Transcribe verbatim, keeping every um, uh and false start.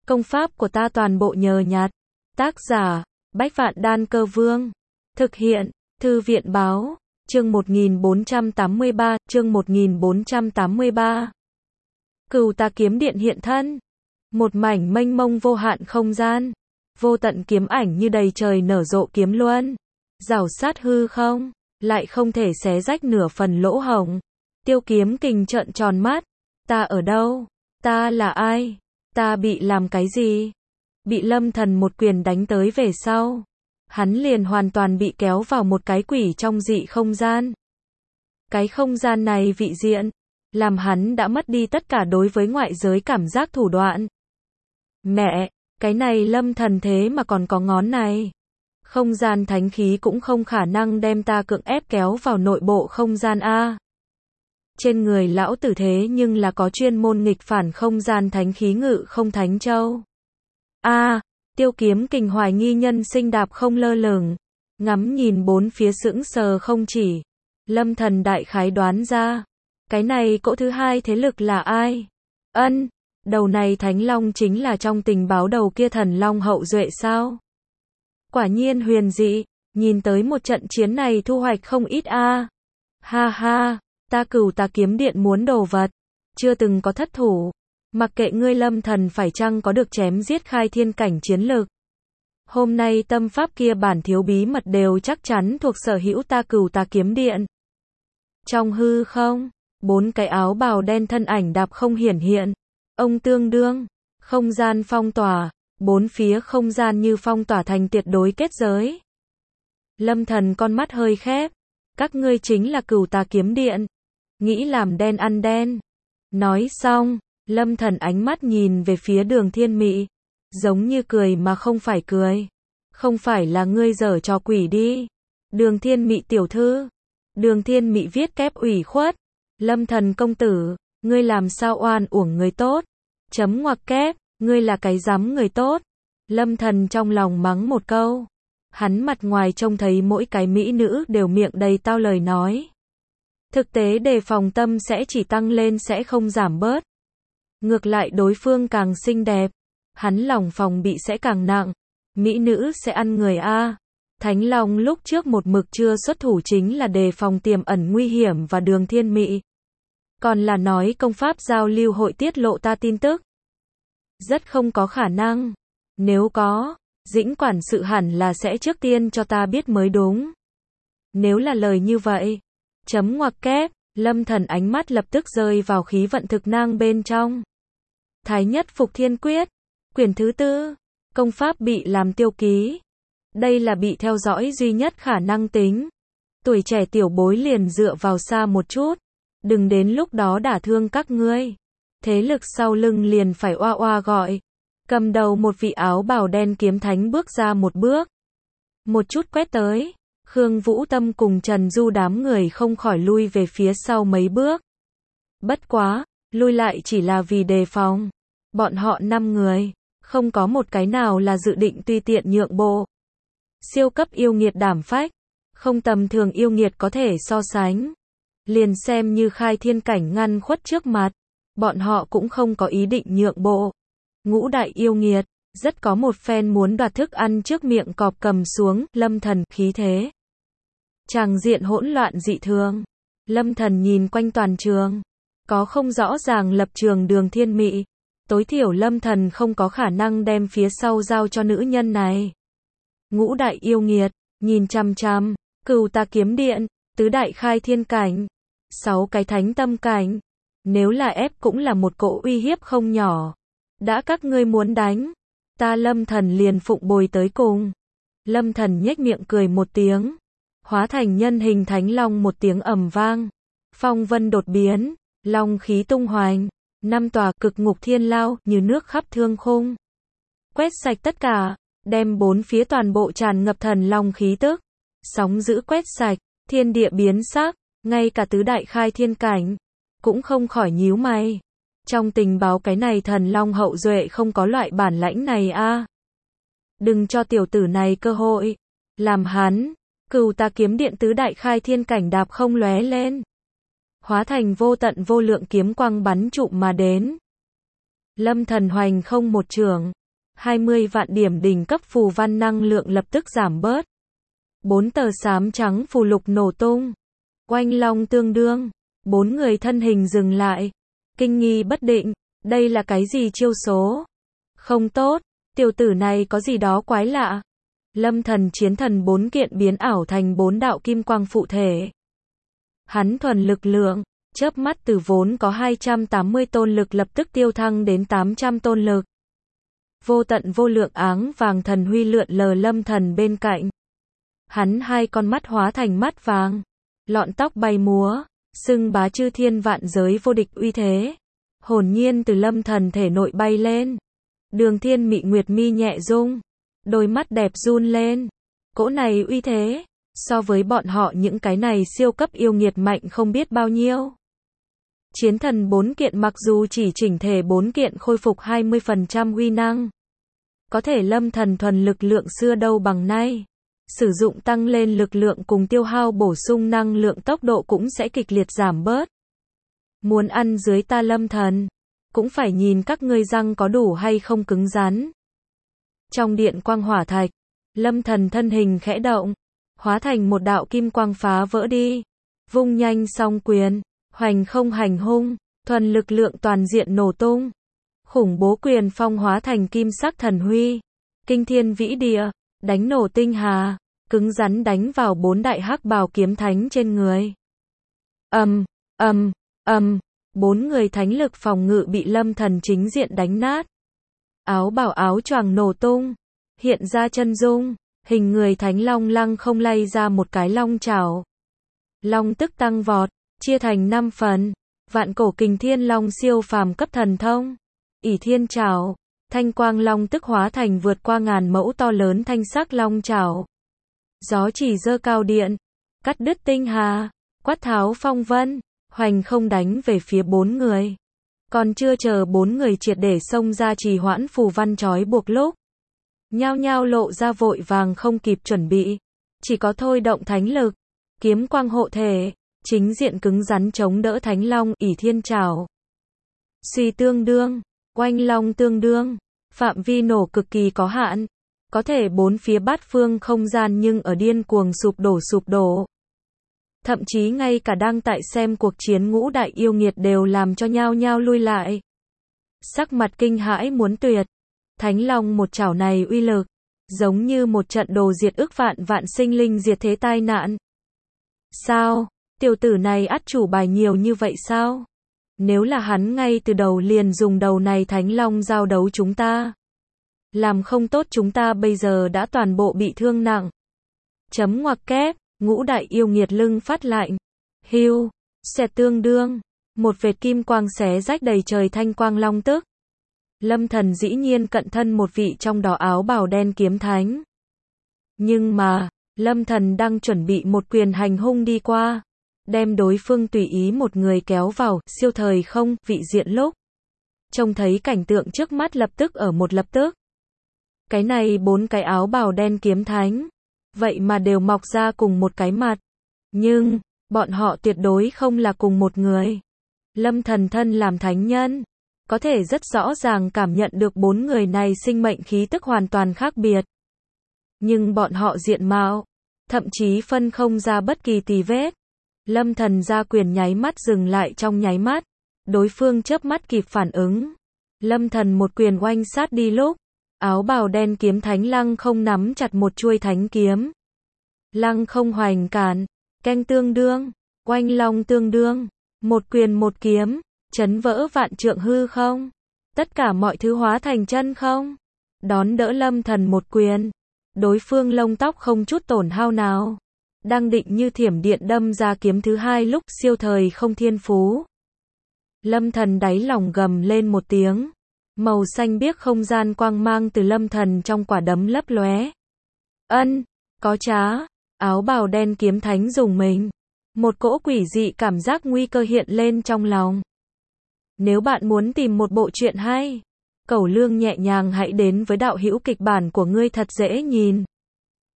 Công pháp của ta toàn bộ nhờ nhặt. Tác giả, Bách Vạn Đan Cơ Vương. Thực hiện, Thư viện Báo. Chương một nghìn bốn trăm tám mươi ba, chương một nghìn bốn trăm tám mươi ba. Cửu Tà Kiếm Điện hiện thân. Một mảnh mênh mông vô hạn không gian. Vô tận kiếm ảnh như đầy trời nở rộ kiếm luân. Rảo sát hư không, lại không thể xé rách nửa phần lỗ hổng. Tiêu Kiếm Kình trợn tròn mắt. Ta ở đâu? Ta là ai? Ta bị làm cái gì? Bị Lâm Thần một quyền đánh tới về sau. Hắn liền hoàn toàn bị kéo vào một cái quỷ trong dị không gian. Cái không gian này vị diện, làm hắn đã mất đi tất cả đối với ngoại giới cảm giác thủ đoạn. Mẹ, cái này Lâm Thần thế mà còn có ngón này. Không gian thánh khí cũng không khả năng đem ta cưỡng ép kéo vào nội bộ không gian A. Trên người lão tử thế nhưng là có chuyên môn nghịch phản không gian thánh khí ngự không thánh châu. A, Tiêu Kiếm Kình hoài nghi nhân sinh đạp không lơ lửng, ngắm nhìn bốn phía sững sờ không chỉ. Lâm Thần đại khái đoán ra, cái này cỗ thứ hai thế lực là ai? Ân, đầu này Thánh Long chính là trong tình báo đầu kia thần Long hậu duệ sao? Quả nhiên huyền dị, nhìn tới một trận chiến này thu hoạch không ít a. Ha ha, ta Cửu Tà Kiếm Điện muốn đồ vật, chưa từng có thất thủ. Mặc kệ ngươi Lâm Thần phải chăng có được chém giết khai thiên cảnh chiến lực. Hôm nay tâm pháp kia bản thiếu bí mật đều chắc chắn thuộc sở hữu ta Cửu Tà Kiếm Điện. Trong hư không, bốn cái áo bào đen thân ảnh đạp không hiển hiện. Ông tương đương, không gian phong tỏa, bốn phía không gian như phong tỏa thành tuyệt đối kết giới. Lâm Thần con mắt hơi khép, các ngươi chính là Cửu Tà Kiếm Điện, nghĩ làm đen ăn đen. Nói xong, Lâm Thần ánh mắt nhìn về phía Đường Thiên Mị, giống như cười mà không phải cười. Không phải là ngươi giở trò quỷ đi. Đường Thiên Mị tiểu thư. Đường Thiên Mị viết kép ủy khuất. Lâm Thần công tử, ngươi làm sao oan uổng người tốt. Chấm ngoặc kép, ngươi là cái rắm người tốt. Lâm Thần trong lòng mắng một câu. Hắn mặt ngoài trông thấy mỗi cái mỹ nữ đều miệng đầy tao lời nói. Thực tế đề phòng tâm sẽ chỉ tăng lên sẽ không giảm bớt. Ngược lại đối phương càng xinh đẹp, hắn lòng phòng bị sẽ càng nặng. Mỹ nữ sẽ ăn người a. Thánh Long lúc trước một mực chưa xuất thủ chính là đề phòng tiềm ẩn nguy hiểm và Đường Thiên Mị. Còn là nói công pháp giao lưu hội tiết lộ ta tin tức. Rất không có khả năng. Nếu có, Dĩnh quản sự hẳn là sẽ trước tiên cho ta biết mới đúng. Nếu là lời như vậy, chấm ngoặc kép, Lâm Thần ánh mắt lập tức rơi vào khí vận thực năng bên trong. Thái Nhất Phục Thiên Quyết, quyển thứ tư, công pháp bị làm tiêu ký. Đây là bị theo dõi duy nhất khả năng tính. Tuổi trẻ tiểu bối liền dựa vào xa một chút, đừng đến lúc đó đả thương các ngươi. Thế lực sau lưng liền phải oa oa gọi. Cầm đầu một vị áo bào đen kiếm thánh bước ra một bước. Một chút quét tới, Khương Vũ Tâm cùng Trần Du đám người không khỏi lui về phía sau mấy bước. Bất quá, lui lại chỉ là vì đề phòng. Bọn họ năm người, không có một cái nào là dự định tùy tiện nhượng bộ. Siêu cấp yêu nghiệt đảm phách, không tầm thường yêu nghiệt có thể so sánh. Liền xem như khai thiên cảnh ngăn khuất trước mặt, bọn họ cũng không có ý định nhượng bộ. Ngũ đại yêu nghiệt, rất có một phen muốn đoạt thức ăn trước miệng cọp cầm xuống, Lâm Thần khí thế. Tràng diện hỗn loạn dị thường. Lâm Thần nhìn quanh toàn trường, có không rõ ràng lập trường Đường Thiên Mị. Tối thiểu Lâm Thần không có khả năng đem phía sau giao cho nữ nhân này. Ngũ đại yêu nghiệt, nhìn chăm chăm, Cửu Tà Kiếm Điện, tứ đại khai thiên cảnh, sáu cái thánh tâm cảnh. Nếu là ép cũng là một cỗ uy hiếp không nhỏ. Đã các ngươi muốn đánh, ta Lâm Thần liền phụng bồi tới cùng. Lâm Thần nhếch miệng cười một tiếng, hóa thành nhân hình Thánh Long một tiếng ầm vang. Phong vân đột biến, long khí tung hoành, năm tòa cực ngục thiên lao như nước khắp thương khung. Quét sạch tất cả, đem bốn phía toàn bộ tràn ngập thần long khí tức. Sóng dữ quét sạch, thiên địa biến sắc, ngay cả tứ đại khai thiên cảnh cũng không khỏi nhíu mày. Trong tình báo cái này thần long hậu duệ không có loại bản lãnh này a. Đừng cho tiểu tử này cơ hội. Làm hắn, Cửu Tà Kiếm Điện tứ đại khai thiên cảnh đạp không lóe lên. Hóa thành vô tận vô lượng kiếm quang bắn trụm mà đến. Lâm Thần hoành không một trường, hai mươi vạn điểm đỉnh cấp phù văn năng lượng lập tức giảm bớt. Bốn tờ xám trắng phù lục nổ tung. Oanh long tương đương. Bốn người thân hình dừng lại. Kinh nghi bất định. Đây là cái gì chiêu số? Không tốt. Tiểu tử này có gì đó quái lạ. Lâm thần chiến thần bốn kiện biến ảo thành bốn đạo kim quang phụ thể. Hắn thuần lực lượng. Chớp mắt từ vốn có hai trăm tám mươi tôn lực lập tức tiêu thăng đến tám trăm tôn lực. Vô tận vô lượng áng vàng thần huy lượn lờ lâm thần bên cạnh. Hắn hai con mắt hóa thành mắt vàng. Lọn tóc bay múa. Xưng bá chư thiên vạn giới vô địch uy thế. Hồn nhiên từ lâm thần thể nội bay lên. Đường thiên mị nguyệt mi nhẹ rung. Đôi mắt đẹp run lên. Cỗ này uy thế. So với bọn họ những cái này siêu cấp yêu nghiệt mạnh không biết bao nhiêu. Chiến thần bốn kiện mặc dù chỉ chỉnh thể bốn kiện khôi phục hai mươi phần trăm uy năng. Có thể lâm thần thuần lực lượng xưa đâu bằng nay. Sử dụng tăng lên lực lượng cùng tiêu hao bổ sung năng lượng tốc độ cũng sẽ kịch liệt giảm bớt. Muốn ăn dưới ta lâm thần, cũng phải nhìn các ngươi răng có đủ hay không cứng rắn. Trong điện quang hỏa thạch, lâm thần thân hình khẽ động, hóa thành một đạo kim quang phá vỡ đi. Vung nhanh song quyền, hoành không hành hung, thuần lực lượng toàn diện nổ tung. Khủng bố quyền phong hóa thành kim sắc thần huy, kinh thiên vĩ địa, đánh nổ tinh hà, cứng rắn đánh vào bốn đại hắc bào kiếm thánh trên người. Ầm, ầm, ầm, bốn người thánh lực phòng ngự bị lâm thần chính diện đánh nát. Áo bào áo choàng nổ tung, hiện ra chân dung, hình người thánh long lăng không lay ra một cái long chảo. Long tức tăng vọt, chia thành năm phần, vạn cổ kình thiên long siêu phàm cấp thần thông. ỷ thiên chảo, thanh quang long tức hóa thành vượt qua ngàn mẫu to lớn thanh sắc long chảo. Gió chỉ dơ cao điện, cắt đứt tinh hà, quát tháo phong vân, hoành không đánh về phía bốn người. Còn chưa chờ bốn người triệt để xông ra trì hoãn phù văn trói buộc lúc. Nhao nhao lộ ra vội vàng không kịp chuẩn bị. Chỉ có thôi động thánh lực, kiếm quang hộ thể, chính diện cứng rắn chống đỡ thánh long ỷ thiên trảo. Suy tương đương, oanh long tương đương, phạm vi nổ cực kỳ có hạn. Có thể bốn phía bát phương không gian nhưng ở điên cuồng sụp đổ sụp đổ. Thậm chí ngay cả đang tại xem cuộc chiến ngũ đại yêu nghiệt đều làm cho nhao nhao lui lại. Sắc mặt kinh hãi muốn tuyệt. Thánh long một chảo này uy lực, giống như một trận đồ diệt ức vạn vạn sinh linh diệt thế tai nạn. Sao? Tiểu tử này ắt chủ bài nhiều như vậy sao? Nếu là hắn ngay từ đầu liền dùng đầu này thánh long giao đấu chúng ta. Làm không tốt chúng ta bây giờ đã toàn bộ bị thương nặng. Chấm ngoặc kép, ngũ đại yêu nghiệt lưng phát lạnh. Hưu, xẹt tương đương, một vệt kim quang xé rách đầy trời thanh quang long tức. Lâm thần dĩ nhiên cận thân một vị trong đó áo bào đen kiếm thánh. Nhưng mà, lâm thần đang chuẩn bị một quyền hành hung đi qua. Đem đối phương tùy ý một người kéo vào, siêu thời không, vị diện lúc. Trông thấy cảnh tượng trước mắt lập tức ở một lập tức. Cái này bốn cái áo bào đen kiếm thánh. Vậy mà đều mọc ra cùng một cái mặt. Nhưng, bọn họ tuyệt đối không là cùng một người. Lâm thần thân làm thánh nhân. Có thể rất rõ ràng cảm nhận được bốn người này sinh mệnh khí tức hoàn toàn khác biệt. Nhưng bọn họ diện mạo, thậm chí phân không ra bất kỳ tì vết. Lâm thần ra quyền nháy mắt dừng lại trong nháy mắt. Đối phương chớp mắt kịp phản ứng. Lâm thần một quyền oanh sát đi lúc. Áo bào đen kiếm thánh lăng không nắm chặt một chuôi thánh kiếm. Lăng không hoành cản, canh tương đương, oanh long tương đương, một quyền một kiếm, chấn vỡ vạn trượng hư không. Tất cả mọi thứ hóa thành chân không. Đón đỡ lâm thần một quyền. Đối phương lông tóc không chút tổn hao nào. Đang định như thiểm điện đâm ra kiếm thứ hai lúc siêu thời không thiên phú. Lâm thần đáy lòng gầm lên một tiếng. Màu xanh biếc không gian quang mang từ lâm thần trong quả đấm lấp lóe. Ân, có trá, áo bào đen kiếm thánh dùng mình. Một cỗ quỷ dị cảm giác nguy cơ hiện lên trong lòng. Nếu bạn muốn tìm một bộ truyện hay, Cẩu Lương nhẹ nhàng hãy đến với đạo hữu kịch bản của ngươi thật dễ nhìn.